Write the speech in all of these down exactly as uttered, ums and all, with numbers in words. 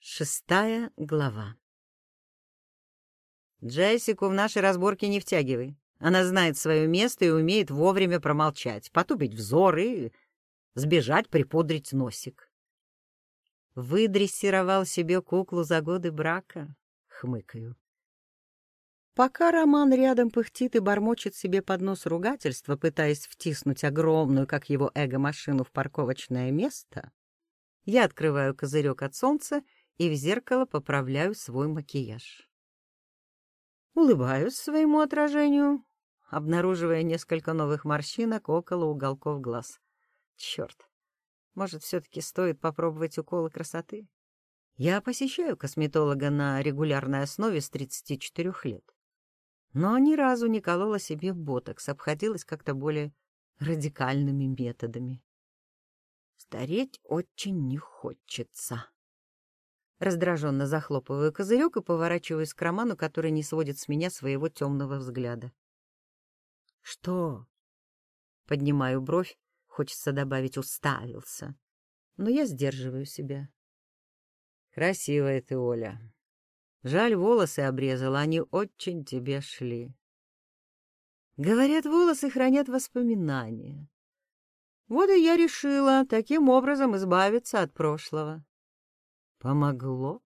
Шестая глава. Джессику в наши разборки не втягивай. Она знает свое место и умеет вовремя промолчать, потупить взор и сбежать, припудрить носик. Выдрессировал себе куклу за годы брака, хмыкаю. Пока Роман рядом пыхтит и бормочет себе под нос ругательства, пытаясь втиснуть огромную, как его эго-машину, в парковочное место, я открываю козырек от солнца и в зеркало поправляю свой макияж. Улыбаюсь своему отражению, обнаруживая несколько новых морщинок около уголков глаз. Черт, может, все-таки стоит попробовать уколы красоты? Я посещаю косметолога на регулярной основе с тридцати четырёх лет, но ни разу не колола себе ботокс, обходилась как-то более радикальными методами. Стареть очень не хочется. Раздраженно захлопываю козырек и поворачиваюсь к Роману, который не сводит с меня своего темного взгляда. «Что?» Поднимаю бровь, хочется добавить «уставился», но я сдерживаю себя. «Красивая ты, Оля. Жаль, волосы обрезала, они очень тебе шли». Говорят, волосы хранят воспоминания. Вот и я решила таким образом избавиться от прошлого. Помогло?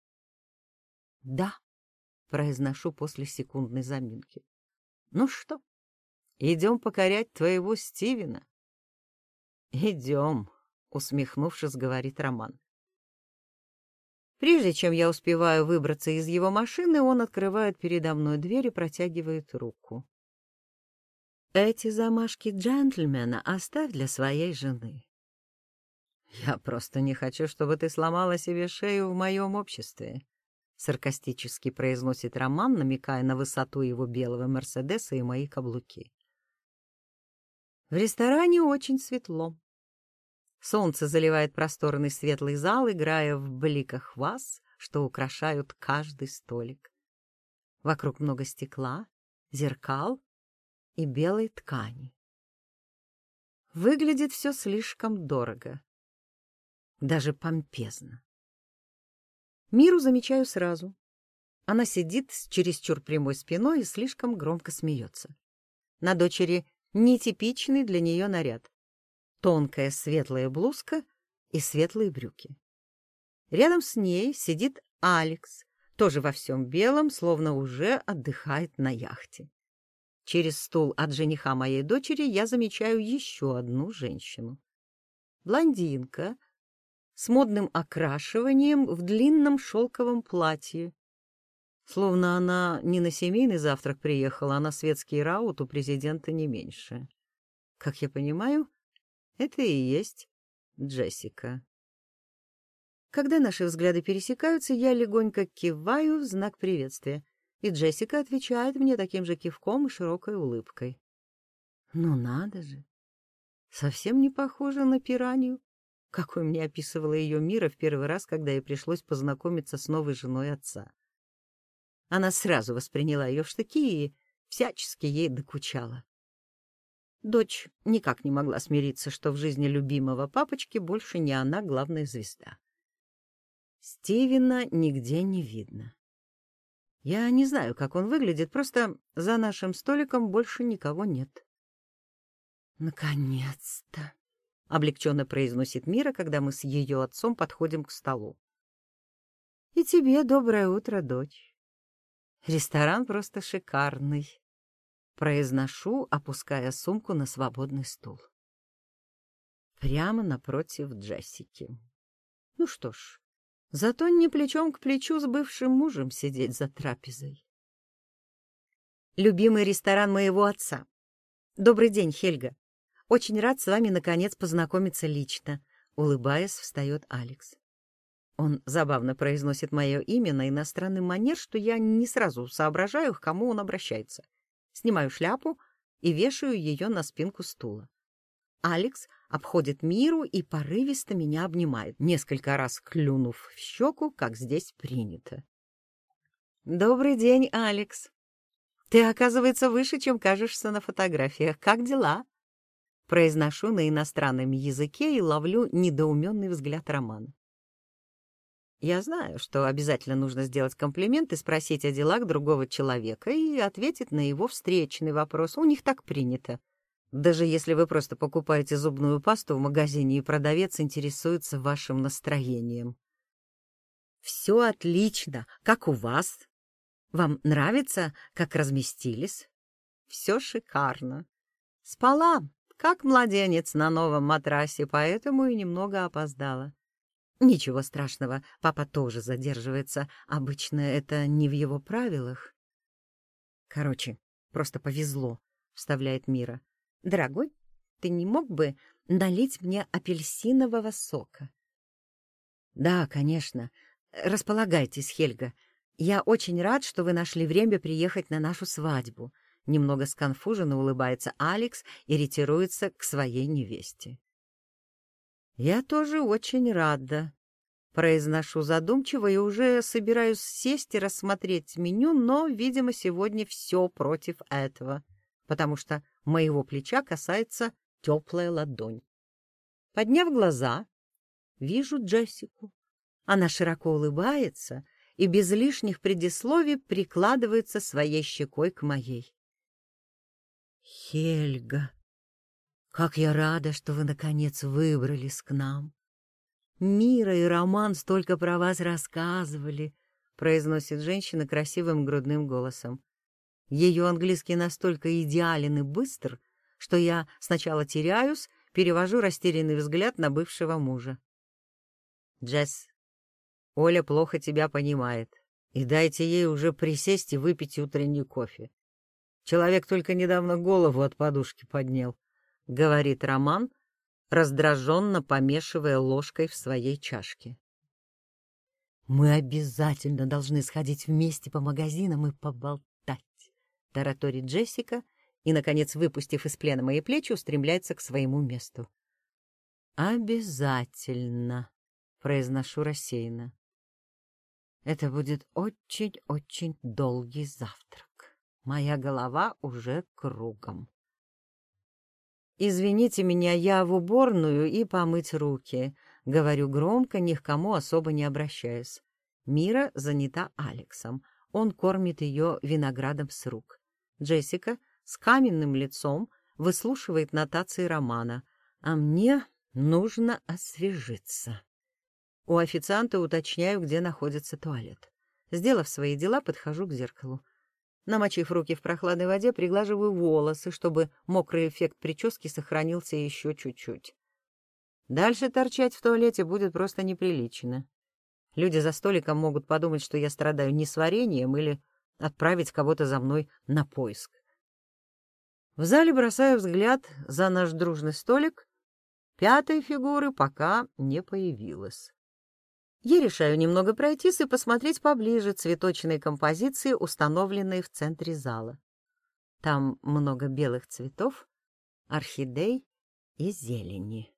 Да, произношу после секундной заминки. Ну что, идем покорять твоего Стивена? Идем, усмехнувшись, говорит Роман. Прежде чем я успеваю выбраться из его машины, он открывает передо мной дверь и протягивает руку. Эти замашки джентльмена оставь для своей жены. «Я просто не хочу, чтобы ты сломала себе шею в моем обществе», — саркастически произносит Роман, намекая на высоту его белого Мерседеса и мои каблуки. В ресторане очень светло. Солнце заливает просторный светлый зал, играя в бликах ваз, что украшают каждый столик. Вокруг много стекла, зеркал и белой ткани. Выглядит все слишком дорого. Даже помпезно. Миру замечаю сразу. Она сидит с чересчур прямой спиной и слишком громко смеется. На дочери нетипичный для нее наряд. Тонкая светлая блузка и светлые брюки. Рядом с ней сидит Алекс, тоже во всем белом, словно уже отдыхает на яхте. Через стул от жениха моей дочери я замечаю еще одну женщину. Блондинка, с модным окрашиванием в длинном шелковом платье. Словно она не на семейный завтрак приехала, а на светский раут у президента не меньше. Как я понимаю, это и есть Джессика. Когда наши взгляды пересекаются, я легонько киваю в знак приветствия, и Джессика отвечает мне таким же кивком и широкой улыбкой. Ну надо же! Совсем не похожа на пиранью, какой мне описывала ее Мира в первый раз, когда ей пришлось познакомиться с новой женой отца. Она сразу восприняла ее в штыки и всячески ей докучала. Дочь никак не могла смириться, что в жизни любимого папочки больше не она главная звезда. Стивена нигде не видно. Я не знаю, как он выглядит, просто за нашим столиком больше никого нет. «Наконец-то!» — облегченно произносит Мира, когда мы с ее отцом подходим к столу. «И тебе доброе утро, дочь. Ресторан просто шикарный», — произношу, опуская сумку на свободный стул. Прямо напротив Джессики. Ну что ж, зато не плечом к плечу с бывшим мужем сидеть за трапезой. «Любимый ресторан моего отца. Добрый день, Хельга. Очень рад с вами, наконец, познакомиться лично», — улыбаясь, встает Алекс. Он забавно произносит мое имя на иностранный манер, что я не сразу соображаю, к кому он обращается. Снимаю шляпу и вешаю ее на спинку стула. Алекс обходит Миру и порывисто меня обнимает, несколько раз клюнув в щеку, как здесь принято. «Добрый день, Алекс. Ты, оказывается, выше, чем кажешься на фотографиях. Как дела?» Произношу на иностранном языке и ловлю недоуменный взгляд Романа. Я знаю, что обязательно нужно сделать комплимент и спросить о делах другого человека и ответить на его встречный вопрос. У них так принято. Даже если вы просто покупаете зубную пасту в магазине, и продавец интересуется вашим настроением. «Все отлично. Как у вас? Вам нравится, как разместились?» «Все шикарно. Спала, как младенец на новом матрасе, поэтому и немного опоздала». «Ничего страшного, папа тоже задерживается. Обычно это не в его правилах». «Короче, просто повезло», — вставляет Мира. «Дорогой, ты не мог бы налить мне апельсинового сока?» «Да, конечно. Располагайтесь, Хельга. Я очень рад, что вы нашли время приехать на нашу свадьбу». Немного сконфуженно улыбается Алекс и ретируется к своей невесте. «Я тоже очень рада», — произношу задумчиво и уже собираюсь сесть и рассмотреть меню, но, видимо, сегодня все против этого, потому что моего плеча касается теплая ладонь. Подняв глаза, вижу Джессику. Она широко улыбается и без лишних предисловий прикладывается своей щекой к моей. «Хельга, как я рада, что вы, наконец, выбрались к нам. Мира и Роман столько про вас рассказывали», — произносит женщина красивым грудным голосом. Ее английский настолько идеален и быстр, что я сначала теряюсь, перевожу растерянный взгляд на бывшего мужа. «Джесс, Оля плохо тебя понимает, и дайте ей уже присесть и выпить утренний кофе. Человек только недавно голову от подушки поднял», — говорит Роман, раздраженно помешивая ложкой в своей чашке. «Мы обязательно должны сходить вместе по магазинам и поболтать», — тараторит Джессика и, наконец, выпустив из плена мои плечи, устремляется к своему месту. «Обязательно», — произношу рассеянно. «Это будет очень-очень долгий завтрак. Моя голова уже кругом». «Извините меня, я в уборную и помыть руки», — говорю громко, ни к кому особо не обращаясь. Мира занята Алексом. Он кормит ее виноградом с рук. Джессика с каменным лицом выслушивает нотации Романа, а мне нужно освежиться. У официанта уточняю, где находится туалет. Сделав свои дела, подхожу к зеркалу. Намочив руки в прохладной воде, приглаживаю волосы, чтобы мокрый эффект прически сохранился еще чуть-чуть. Дальше торчать в туалете будет просто неприлично. Люди за столиком могут подумать, что я страдаю несварением, или отправить кого-то за мной на поиск. В зале бросаю взгляд за наш дружный столик. Пятой фигуры пока не появилась. Я решаю немного пройтись и посмотреть поближе цветочные композиции, установленные в центре зала. Там много белых цветов, орхидей и зелени.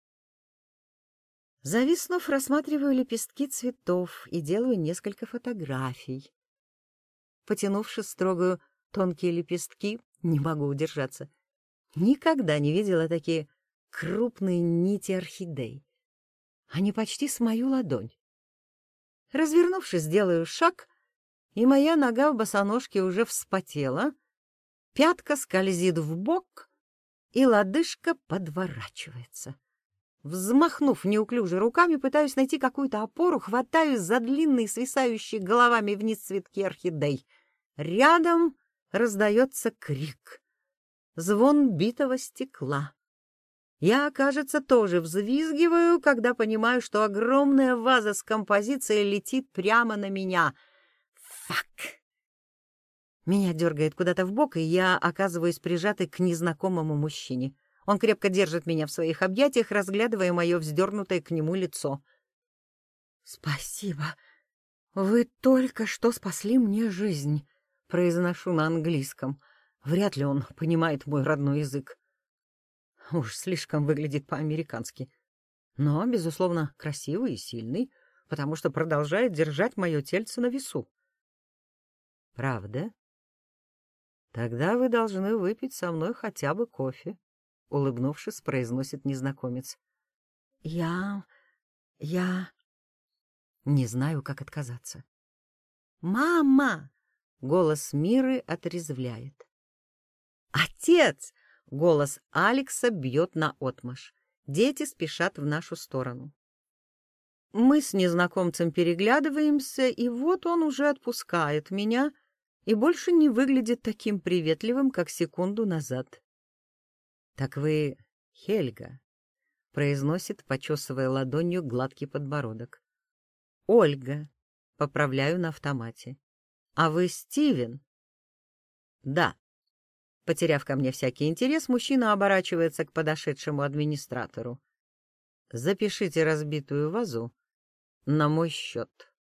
Зависнув, рассматриваю лепестки цветов и делаю несколько фотографий. Потянувши строгую тонкие лепестки, не могу удержаться. Никогда не видела такие крупные нити орхидей. Они почти с мою ладонь. Развернувшись, делаю шаг, и моя нога в босоножке уже вспотела, пятка скользит вбок, и лодыжка подворачивается. Взмахнув неуклюже руками, пытаюсь найти какую-то опору, хватаюсь за длинные, свисающие головами вниз цветки орхидей. Рядом раздается крик. Звон битого стекла. Я, кажется, тоже взвизгиваю, когда понимаю, что огромная ваза с композицией летит прямо на меня. Фак! Меня дергает куда-то вбок, и я оказываюсь прижатой к незнакомому мужчине. Он крепко держит меня в своих объятиях, разглядывая мое вздернутое к нему лицо. «Спасибо. Вы только что спасли мне жизнь», — произношу на английском. Вряд ли он понимает мой родной язык. Уж слишком выглядит по-американски. Но, безусловно, красивый и сильный, потому что продолжает держать мое тельце на весу. «Правда? Тогда вы должны выпить со мной хотя бы кофе», — улыбнувшись, произносит незнакомец. «Я... я...» Не знаю, как отказаться. «Мама!» — голос Миры отрезвляет. «Отец!» — голос Алекса бьет наотмашь. Дети спешат в нашу сторону. Мы с незнакомцем переглядываемся, и вот он уже отпускает меня и больше не выглядит таким приветливым, как секунду назад. «Так вы Хельга», — произносит, почесывая ладонью гладкий подбородок. «Ольга», — поправляю на автомате. «А вы Стивен?» «Да». Потеряв ко мне всякий интерес, мужчина оборачивается к подошедшему администратору. «Запишите разбитую вазу на мой счет».